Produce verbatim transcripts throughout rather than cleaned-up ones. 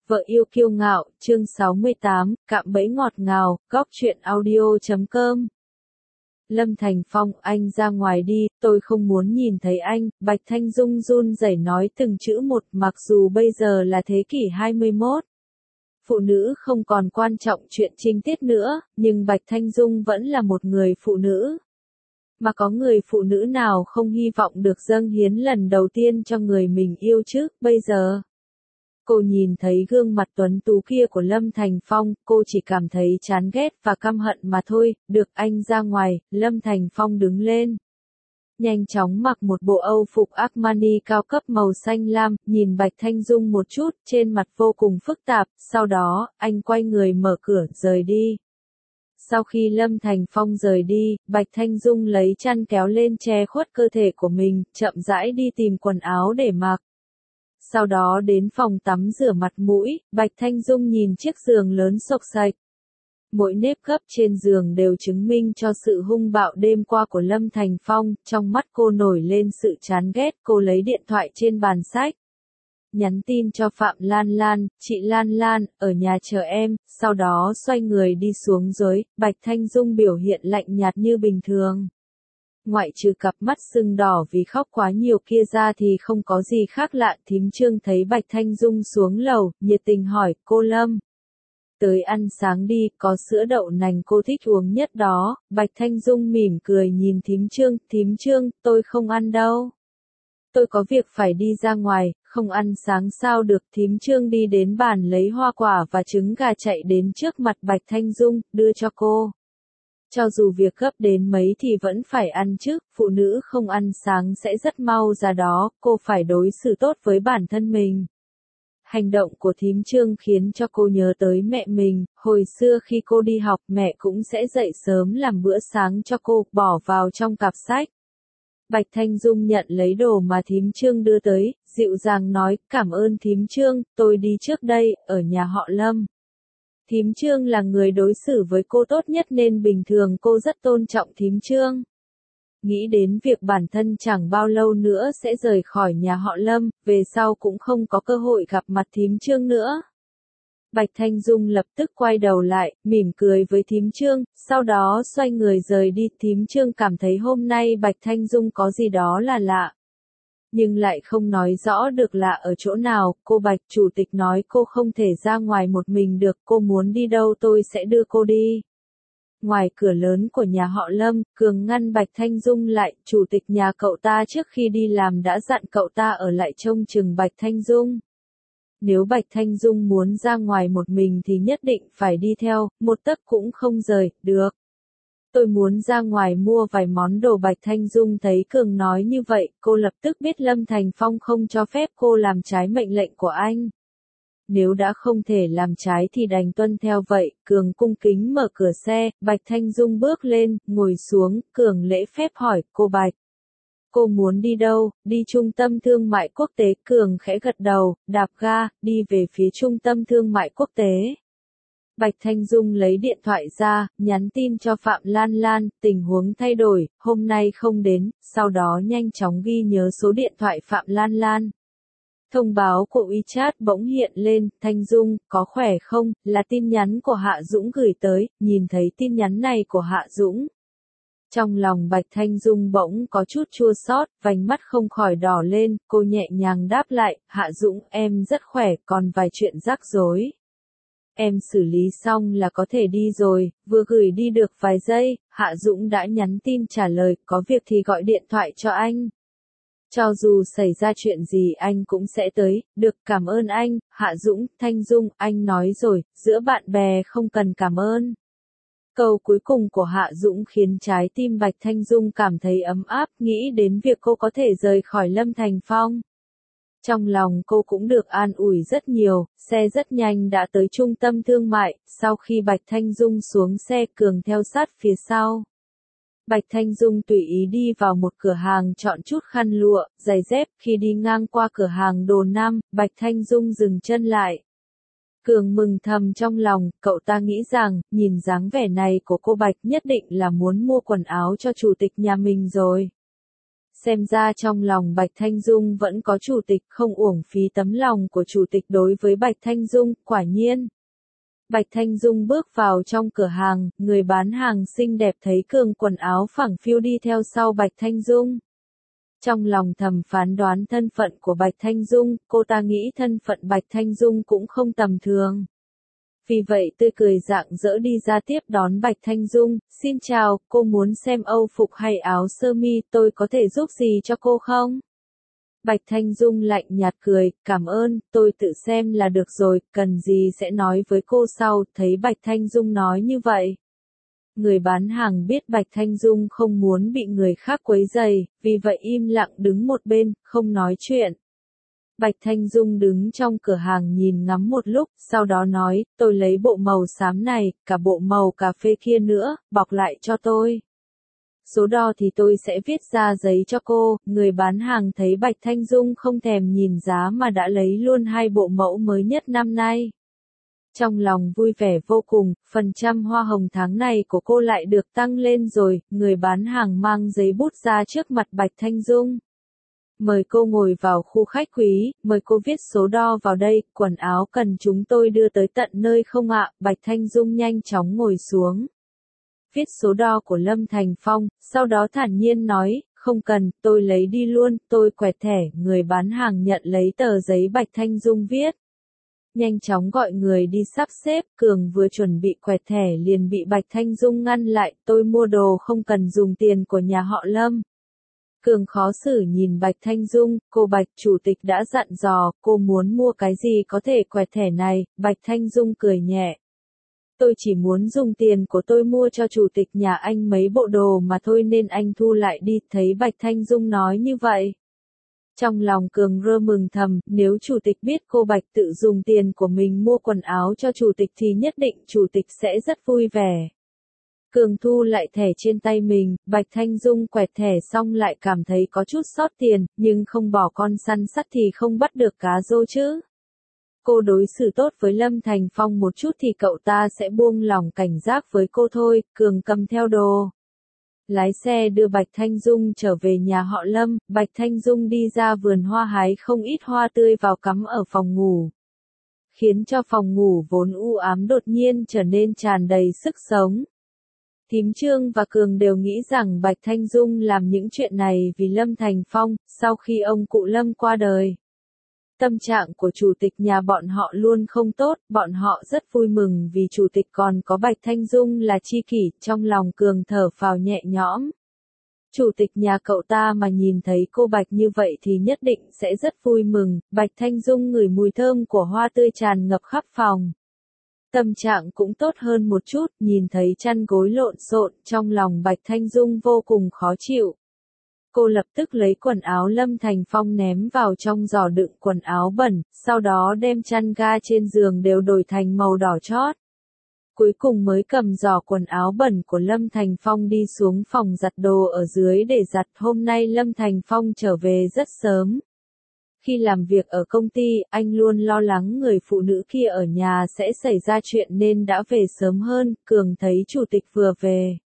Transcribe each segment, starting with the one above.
Vợ yêu kiêu ngạo, chương sáu mươi tám, cạm bẫy ngọt ngào, góc truyện audio chấm com. Lâm Thành Phong, anh ra ngoài đi, tôi không muốn nhìn thấy anh, Bạch Thanh Dung run rẩy nói từng chữ một, mặc dù bây giờ là thế kỷ hai mươi mốt. Phụ nữ không còn quan trọng chuyện trinh tiết nữa, nhưng Bạch Thanh Dung vẫn là một người phụ nữ. Mà có người phụ nữ nào không hy vọng được dâng hiến lần đầu tiên cho người mình yêu chứ, bây giờ. Cô nhìn thấy gương mặt tuấn tú kia của Lâm Thành Phong, cô chỉ cảm thấy chán ghét và căm hận mà thôi, được anh ra ngoài, Lâm Thành Phong đứng lên. Nhanh chóng mặc một bộ Âu phục Armani cao cấp màu xanh lam, nhìn Bạch Thanh Dung một chút, trên mặt vô cùng phức tạp, sau đó, anh quay người mở cửa, rời đi. Sau khi Lâm Thành Phong rời đi, Bạch Thanh Dung lấy chăn kéo lên che khuất cơ thể của mình, chậm rãi đi tìm quần áo để mặc. Sau đó đến phòng tắm rửa mặt mũi, Bạch Thanh Dung nhìn chiếc giường lớn xộc xạch. Mỗi nếp gấp trên giường đều chứng minh cho sự hung bạo đêm qua của Lâm Thành Phong, trong mắt cô nổi lên sự chán ghét, cô lấy điện thoại trên bàn sách. Nhắn tin cho Phạm Lan Lan, chị Lan Lan, ở nhà chờ em, sau đó xoay người đi xuống dưới, Bạch Thanh Dung biểu hiện lạnh nhạt như bình thường. Ngoại trừ cặp mắt sưng đỏ vì khóc quá nhiều kia ra thì không có gì khác lạ. Thím Trương thấy Bạch Thanh Dung xuống lầu, nhiệt tình hỏi, cô Lâm. Tới ăn sáng đi, có sữa đậu nành cô thích uống nhất đó. Bạch Thanh Dung mỉm cười nhìn thím Trương, thím Trương, tôi không ăn đâu. Tôi có việc phải đi ra ngoài, không ăn sáng sao được. Thím Trương đi đến bàn lấy hoa quả và trứng gà chạy đến trước mặt Bạch Thanh Dung, đưa cho cô. Cho dù việc gấp đến mấy thì vẫn phải ăn chứ, phụ nữ không ăn sáng sẽ rất mau ra đó, cô phải đối xử tốt với bản thân mình. Hành động của thím Trương khiến cho cô nhớ tới mẹ mình, hồi xưa khi cô đi học mẹ cũng sẽ dậy sớm làm bữa sáng cho cô, bỏ vào trong cặp sách. Bạch Thanh Dung nhận lấy đồ mà thím Trương đưa tới, dịu dàng nói, cảm ơn thím Trương, tôi đi trước đây, ở nhà họ Lâm. Thím Trương là người đối xử với cô tốt nhất nên bình thường cô rất tôn trọng thím Trương. Nghĩ đến việc bản thân chẳng bao lâu nữa sẽ rời khỏi nhà họ Lâm, về sau cũng không có cơ hội gặp mặt thím Trương nữa. Bạch Thanh Dung lập tức quay đầu lại, mỉm cười với thím Trương, sau đó xoay người rời đi. Thím Trương cảm thấy hôm nay Bạch Thanh Dung có gì đó là lạ. Nhưng lại không nói rõ được là ở chỗ nào. Cô Bạch chủ tịch nói cô không thể ra ngoài một mình được, cô muốn đi đâu tôi sẽ đưa cô đi. Ngoài cửa lớn của nhà họ Lâm, Cường ngăn Bạch Thanh Dung lại, chủ tịch nhà cậu ta trước khi đi làm đã dặn cậu ta ở lại trông chừng Bạch Thanh Dung. Nếu Bạch Thanh Dung muốn ra ngoài một mình thì nhất định phải đi theo, một tấc cũng không rời, được. Tôi muốn ra ngoài mua vài món đồ. Bạch Thanh Dung thấy Cường nói như vậy, cô lập tức biết Lâm Thành Phong không cho phép cô làm trái mệnh lệnh của anh. Nếu đã không thể làm trái thì đành tuân theo vậy. Cường cung kính mở cửa xe, Bạch Thanh Dung bước lên, ngồi xuống, Cường lễ phép hỏi, cô Bạch. Cô muốn đi đâu? Đi trung tâm thương mại quốc tế. Cường khẽ gật đầu, đạp ga, đi về phía trung tâm thương mại quốc tế. Bạch Thanh Dung lấy điện thoại ra, nhắn tin cho Phạm Lan Lan, tình huống thay đổi, hôm nay không đến, sau đó nhanh chóng ghi nhớ số điện thoại Phạm Lan Lan. Thông báo của WeChat bỗng hiện lên, Thanh Dung, có khỏe không, là tin nhắn của Hạ Dũng gửi tới, nhìn thấy tin nhắn này của Hạ Dũng. Trong lòng Bạch Thanh Dung bỗng có chút chua xót, vành mắt không khỏi đỏ lên, cô nhẹ nhàng đáp lại, Hạ Dũng, em rất khỏe, còn vài chuyện rắc rối. Em xử lý xong là có thể đi rồi, vừa gửi đi được vài giây, Hạ Dũng đã nhắn tin trả lời, có việc thì gọi điện thoại cho anh. Cho dù xảy ra chuyện gì anh cũng sẽ tới, được, cảm ơn anh. Hạ Dũng, Thanh Dung, anh nói rồi, giữa bạn bè không cần cảm ơn. Câu cuối cùng của Hạ Dũng khiến trái tim Bạch Thanh Dung cảm thấy ấm áp, nghĩ đến việc cô có thể rời khỏi Lâm Thành Phong. Trong lòng cô cũng được an ủi rất nhiều, xe rất nhanh đã tới trung tâm thương mại, sau khi Bạch Thanh Dung xuống xe Cường theo sát phía sau. Bạch Thanh Dung tùy ý đi vào một cửa hàng chọn chút khăn lụa, giày dép, khi đi ngang qua cửa hàng đồ nam, Bạch Thanh Dung dừng chân lại. Cường mừng thầm trong lòng, cậu ta nghĩ rằng, nhìn dáng vẻ này của cô Bạch nhất định là muốn mua quần áo cho chủ tịch nhà mình rồi. Xem ra trong lòng Bạch Thanh Dung vẫn có chủ tịch, không uổng phí tấm lòng của chủ tịch đối với Bạch Thanh Dung, quả nhiên. Bạch Thanh Dung bước vào trong cửa hàng, người bán hàng xinh đẹp thấy cường quần áo phẳng phiu đi theo sau Bạch Thanh Dung. Trong lòng thầm phán đoán thân phận của Bạch Thanh Dung, cô ta nghĩ thân phận Bạch Thanh Dung cũng không tầm thường. Vì vậy tươi cười rạng rỡ đi ra tiếp đón Bạch Thanh Dung, xin chào, cô muốn xem âu phục hay áo sơ mi, tôi có thể giúp gì cho cô không? Bạch Thanh Dung lạnh nhạt cười, cảm ơn, tôi tự xem là được rồi, cần gì sẽ nói với cô sau, thấy Bạch Thanh Dung nói như vậy. Người bán hàng biết Bạch Thanh Dung không muốn bị người khác quấy rầy, vì vậy im lặng đứng một bên, không nói chuyện. Bạch Thanh Dung đứng trong cửa hàng nhìn ngắm một lúc, sau đó nói, tôi lấy bộ màu xám này, cả bộ màu cà phê kia nữa, bọc lại cho tôi. Số đo thì tôi sẽ viết ra giấy cho cô, người bán hàng thấy Bạch Thanh Dung không thèm nhìn giá mà đã lấy luôn hai bộ mẫu mới nhất năm nay. Trong lòng vui vẻ vô cùng, phần trăm hoa hồng tháng này của cô lại được tăng lên rồi, người bán hàng mang giấy bút ra trước mặt Bạch Thanh Dung. Mời cô ngồi vào khu khách quý, mời cô viết số đo vào đây, quần áo cần chúng tôi đưa tới tận nơi không ạ? Bạch Thanh Dung nhanh chóng ngồi xuống. Viết số đo của Lâm Thành Phong, sau đó thản nhiên nói, không cần, tôi lấy đi luôn, tôi quẹt thẻ, người bán hàng nhận lấy tờ giấy Bạch Thanh Dung viết. Nhanh chóng gọi người đi sắp xếp, Cường vừa chuẩn bị quẹt thẻ liền bị Bạch Thanh Dung ngăn lại, tôi mua đồ không cần dùng tiền của nhà họ Lâm. Cường khó xử nhìn Bạch Thanh Dung, cô Bạch chủ tịch đã dặn dò, cô muốn mua cái gì có thể quẹt thẻ này, Bạch Thanh Dung cười nhẹ. Tôi chỉ muốn dùng tiền của tôi mua cho chủ tịch nhà anh mấy bộ đồ mà thôi nên anh thu lại đi, thấy Bạch Thanh Dung nói như vậy. Trong lòng Cường rơ mừng thầm, nếu chủ tịch biết cô Bạch tự dùng tiền của mình mua quần áo cho chủ tịch thì nhất định chủ tịch sẽ rất vui vẻ. Cường thu lại thẻ trên tay mình, Bạch Thanh Dung quẹt thẻ xong lại cảm thấy có chút sót tiền, nhưng không bỏ con săn sắt thì không bắt được cá rô chứ. Cô đối xử tốt với Lâm Thành Phong một chút thì cậu ta sẽ buông lỏng cảnh giác với cô thôi, Cường cầm theo đồ. Lái xe đưa Bạch Thanh Dung trở về nhà họ Lâm, Bạch Thanh Dung đi ra vườn hoa hái không ít hoa tươi vào cắm ở phòng ngủ. Khiến cho phòng ngủ vốn u ám đột nhiên trở nên tràn đầy sức sống. Thím Trương và Cường đều nghĩ rằng Bạch Thanh Dung làm những chuyện này vì Lâm Thành Phong, sau khi ông cụ Lâm qua đời. Tâm trạng của chủ tịch nhà bọn họ luôn không tốt, bọn họ rất vui mừng vì chủ tịch còn có Bạch Thanh Dung là tri kỷ, trong lòng Cường thở phào nhẹ nhõm. Chủ tịch nhà cậu ta mà nhìn thấy cô Bạch như vậy thì nhất định sẽ rất vui mừng, Bạch Thanh Dung ngửi mùi thơm của hoa tươi tràn ngập khắp phòng. Tâm trạng cũng tốt hơn một chút, nhìn thấy chăn gối lộn xộn, trong lòng Bạch Thanh Dung vô cùng khó chịu. Cô lập tức lấy quần áo Lâm Thành Phong ném vào trong giỏ đựng quần áo bẩn, sau đó đem chăn ga trên giường đều đổi thành màu đỏ chót. Cuối cùng mới cầm giỏ quần áo bẩn của Lâm Thành Phong đi xuống phòng giặt đồ ở dưới để giặt. Hôm nay Lâm Thành Phong trở về rất sớm. Khi làm việc ở công ty, anh luôn lo lắng người phụ nữ kia ở nhà sẽ xảy ra chuyện nên đã về sớm hơn. Cường thấy chủ tịch vừa về.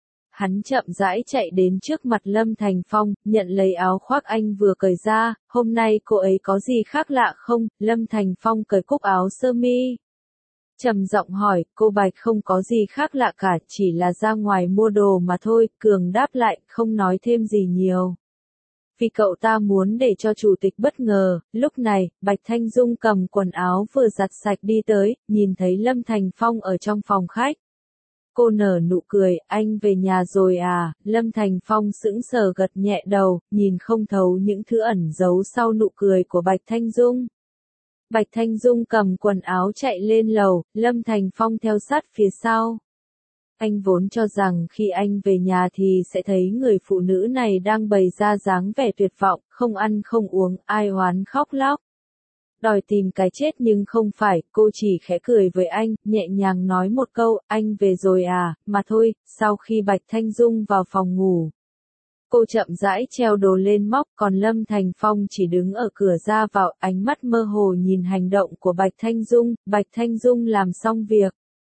Hắn chậm rãi chạy đến trước mặt Lâm Thành Phong, nhận lấy áo khoác anh vừa cởi ra, hôm nay cô ấy có gì khác lạ không? Lâm Thành Phong cởi cúc áo sơ mi. Trầm giọng hỏi, cô Bạch không có gì khác lạ cả, chỉ là ra ngoài mua đồ mà thôi, Cường đáp lại, không nói thêm gì nhiều. Vì cậu ta muốn để cho chủ tịch bất ngờ, lúc này, Bạch Thanh Dung cầm quần áo vừa giặt sạch đi tới, nhìn thấy Lâm Thành Phong ở trong phòng khách. Cô nở nụ cười, anh về nhà rồi à? Lâm Thành Phong sững sờ gật nhẹ đầu, nhìn không thấu những thứ ẩn giấu sau nụ cười của Bạch Thanh Dung. Bạch Thanh Dung cầm quần áo chạy lên lầu, Lâm Thành Phong theo sát phía sau. Anh vốn cho rằng khi anh về nhà thì sẽ thấy người phụ nữ này đang bày ra dáng vẻ tuyệt vọng, không ăn không uống, ai oán khóc lóc. Đòi tìm cái chết nhưng không phải, cô chỉ khẽ cười với anh, nhẹ nhàng nói một câu, anh về rồi à, mà thôi. Sau khi Bạch Thanh Dung vào phòng ngủ, cô chậm rãi treo đồ lên móc, còn Lâm Thành Phong chỉ đứng ở cửa ra vào, ánh mắt mơ hồ nhìn hành động của Bạch Thanh Dung. Bạch Thanh Dung làm xong việc,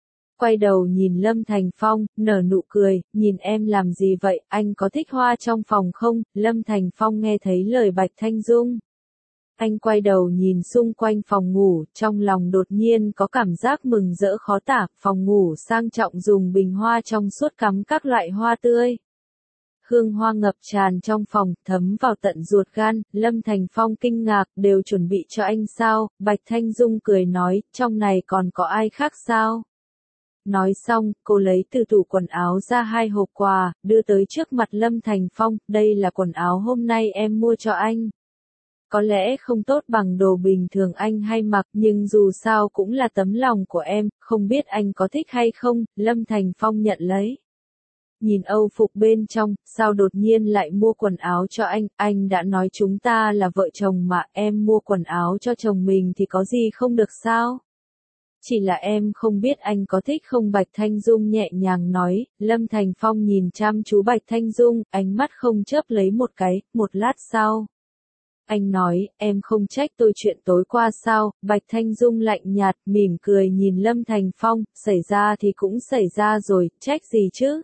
quay đầu nhìn Lâm Thành Phong, nở nụ cười, nhìn em làm gì vậy, anh có thích hoa trong phòng không? Lâm Thành Phong nghe thấy lời Bạch Thanh Dung. Anh quay đầu nhìn xung quanh phòng ngủ, trong lòng đột nhiên có cảm giác mừng rỡ khó tả, phòng ngủ sang trọng dùng bình hoa trong suốt cắm các loại hoa tươi. Hương hoa ngập tràn trong phòng, thấm vào tận ruột gan, Lâm Thành Phong kinh ngạc, đều chuẩn bị cho anh sao? Bạch Thanh Dung cười nói, trong này còn có ai khác sao? Nói xong, cô lấy từ tủ quần áo ra hai hộp quà, đưa tới trước mặt Lâm Thành Phong, đây là quần áo hôm nay em mua cho anh. Có lẽ không tốt bằng đồ bình thường anh hay mặc, nhưng dù sao cũng là tấm lòng của em, không biết anh có thích hay không? Lâm Thành Phong nhận lấy. Nhìn âu phục bên trong, sao đột nhiên lại mua quần áo cho anh, anh đã nói chúng ta là vợ chồng mà, em mua quần áo cho chồng mình thì có gì không được sao? Chỉ là em không biết anh có thích không? Bạch Thanh Dung nhẹ nhàng nói. Lâm Thành Phong nhìn chăm chú Bạch Thanh Dung, ánh mắt không chớp lấy một cái, một lát sau. Anh nói, em không trách tôi chuyện tối qua sao? Bạch Thanh Dung lạnh nhạt, mỉm cười nhìn Lâm Thành Phong, xảy ra thì cũng xảy ra rồi, trách gì chứ?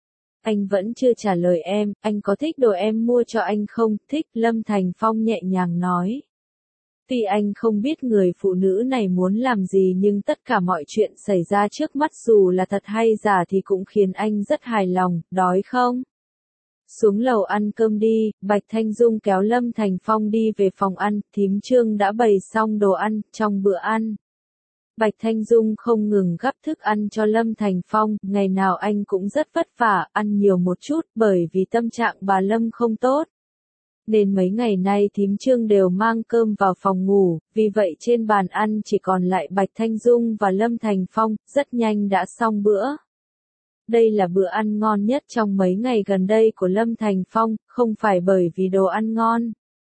Anh vẫn chưa trả lời em, anh có thích đồ em mua cho anh không? Thích, Lâm Thành Phong nhẹ nhàng nói. Tuy anh không biết người phụ nữ này muốn làm gì nhưng tất cả mọi chuyện xảy ra trước mắt dù là thật hay giả thì cũng khiến anh rất hài lòng, đói không? Xuống lầu ăn cơm đi, Bạch Thanh Dung kéo Lâm Thành Phong đi về phòng ăn, thím Trương đã bày xong đồ ăn, trong bữa ăn. Bạch Thanh Dung không ngừng gắp thức ăn cho Lâm Thành Phong, ngày nào anh cũng rất vất vả, ăn nhiều một chút, bởi vì tâm trạng bà Lâm không tốt. Nên mấy ngày nay thím Trương đều mang cơm vào phòng ngủ, vì vậy trên bàn ăn chỉ còn lại Bạch Thanh Dung và Lâm Thành Phong, rất nhanh đã xong bữa. Đây là bữa ăn ngon nhất trong mấy ngày gần đây của Lâm Thành Phong, không phải bởi vì đồ ăn ngon,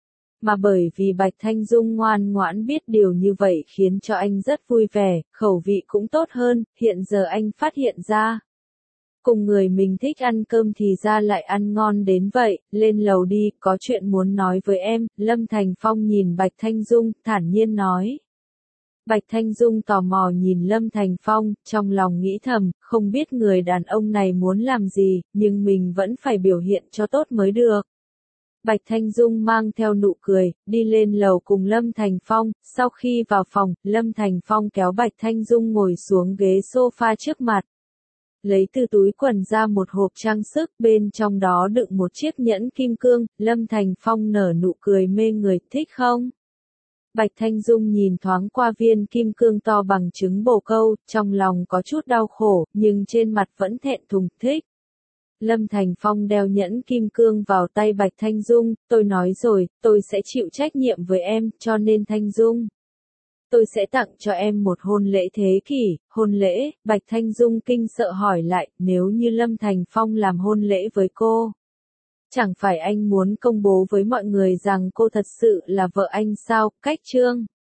mà bởi vì Bạch Thanh Dung ngoan ngoãn biết điều như vậy khiến cho anh rất vui vẻ, khẩu vị cũng tốt hơn, hiện giờ anh phát hiện ra. Cùng người mình thích ăn cơm thì ra lại ăn ngon đến vậy, lên lầu đi, có chuyện muốn nói với em, Lâm Thành Phong nhìn Bạch Thanh Dung, thản nhiên nói. Bạch Thanh Dung tò mò nhìn Lâm Thành Phong, trong lòng nghĩ thầm, không biết người đàn ông này muốn làm gì, nhưng mình vẫn phải biểu hiện cho tốt mới được. Bạch Thanh Dung mang theo nụ cười, đi lên lầu cùng Lâm Thành Phong, sau khi vào phòng, Lâm Thành Phong kéo Bạch Thanh Dung ngồi xuống ghế sofa trước mặt. Lấy từ túi quần ra một hộp trang sức, bên trong đó đựng một chiếc nhẫn kim cương, Lâm Thành Phong nở nụ cười mê người, thích không? Bạch Thanh Dung nhìn thoáng qua viên kim cương to bằng trứng bồ câu, trong lòng có chút đau khổ, nhưng trên mặt vẫn thẹn thùng, thích. Lâm Thành Phong đeo nhẫn kim cương vào tay Bạch Thanh Dung, tôi nói rồi, tôi sẽ chịu trách nhiệm với em, cho nên Thanh Dung. Tôi sẽ tặng cho em một hôn lễ thế kỷ, hôn lễ, Bạch Thanh Dung kinh sợ hỏi lại, nếu như Lâm Thành Phong làm hôn lễ với cô. Chẳng phải anh muốn công bố với mọi người rằng cô thật sự là vợ anh sao, cách Trương.